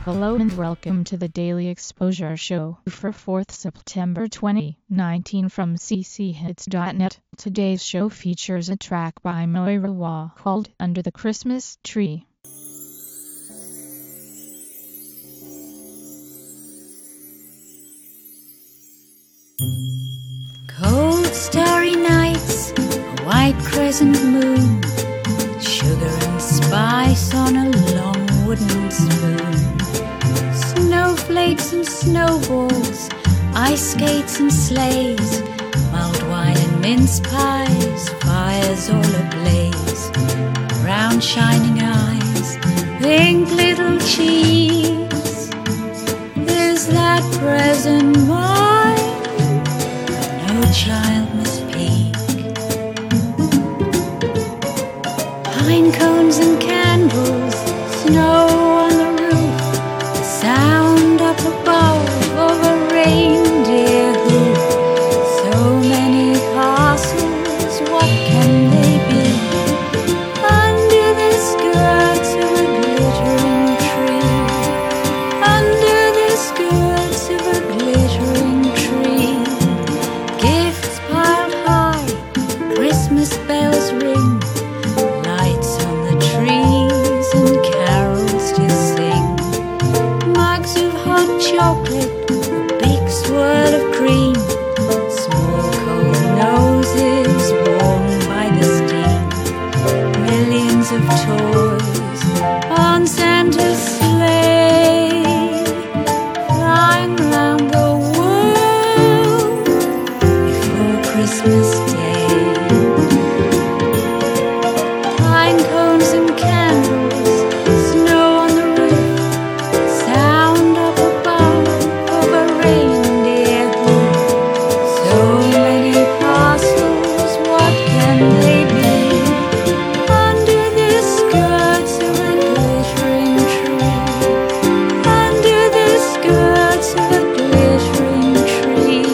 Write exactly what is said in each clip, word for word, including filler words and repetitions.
Hello and welcome to the Daily Exposure Show for fourth September twenty nineteen from c c hits dot net. Today's show features a track by Moira Waugh called Under the Christmas Tree. Cold starry nights, a white crescent moon, sugar and spice on a long wooden spoon, snowflakes and snowballs, ice skates and sleighs, mulled wine and mince pies, fires all ablaze, round shining eyes, pink little cheeks. Is that present mine? No child must peek. Pine cones and candles, snow on the roof, the sound up above of a reindeer hoof. So many parcels, what can they be? Under the skirts of a glittering tree. Under the skirts of a glittering tree. Gifts piled high, Christmas bells ring, lights on the trees and carols to sing. Mugs of hot chocolate, a big swirl of cream, small cold noses warmed by the steam. Millions of toys on Santa's sleigh, flying round the world before Christmas Day. Pine cones and candles, snow on the roof, sound up above of a reindeer hoof. So many parcels, what can they be? Under the skirts of a glittering tree. Under the skirts of a glittering tree.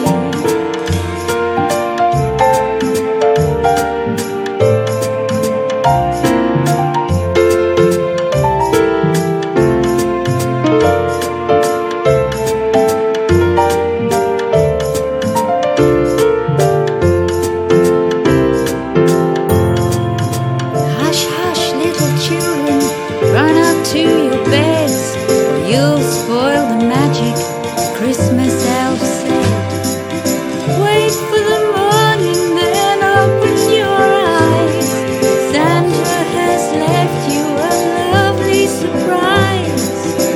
Hush, hush, little children, run up to your beds, or you'll spoil the magic, the Christmas elves said. Wait for the morning, then open your eyes. Santa has left you a lovely surprise.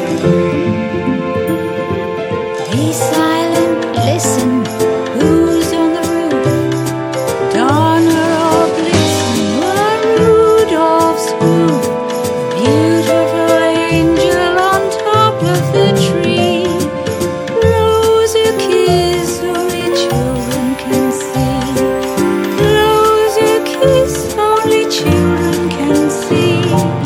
Be silent, listen, who's on the roof? Donner or Blitzen or Rudolph's hoof? A beautiful angel on top of the tree blows a kiss only children can see. Blows a kiss only children can see.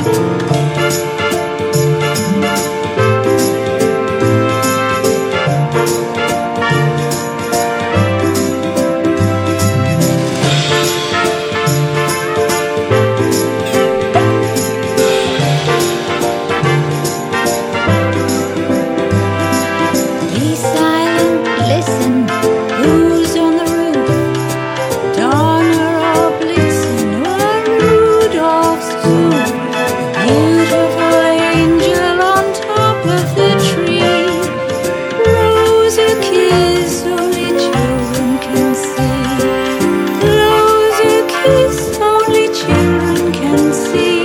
Be silent, listen, who's on the roof? Donner or Blitzen or Rudolph's hoof? A beautiful angel on top of the tree blows a kiss only children can see. Blows a kiss only children can see.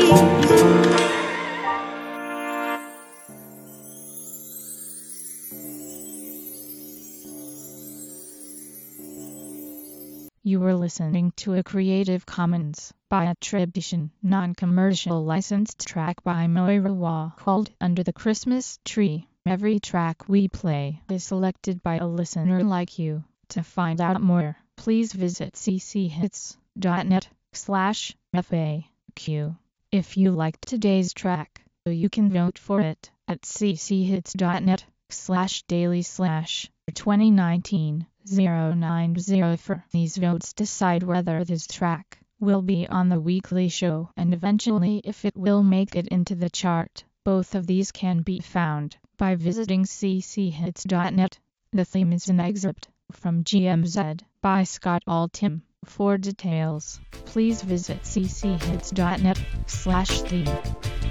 You were listening to a Creative Commons by attribution, non-commercial licensed track by Moira Waugh called Under the Christmas Tree. Every track we play is selected by a listener like you. To find out more, please visit c c hits dot net slash F A Q. If you liked today's track, you can vote for it at c c hits dot net slash daily slash twenty nineteen zero nine zero. For these votes decide whether this track will be on the weekly show and eventually if it will make it into the chart. Both of these can be found by visiting c c hits dot net. The theme is an excerpt from G M Z by Scott Altham. For details, please visit c c hits dot net slash theme.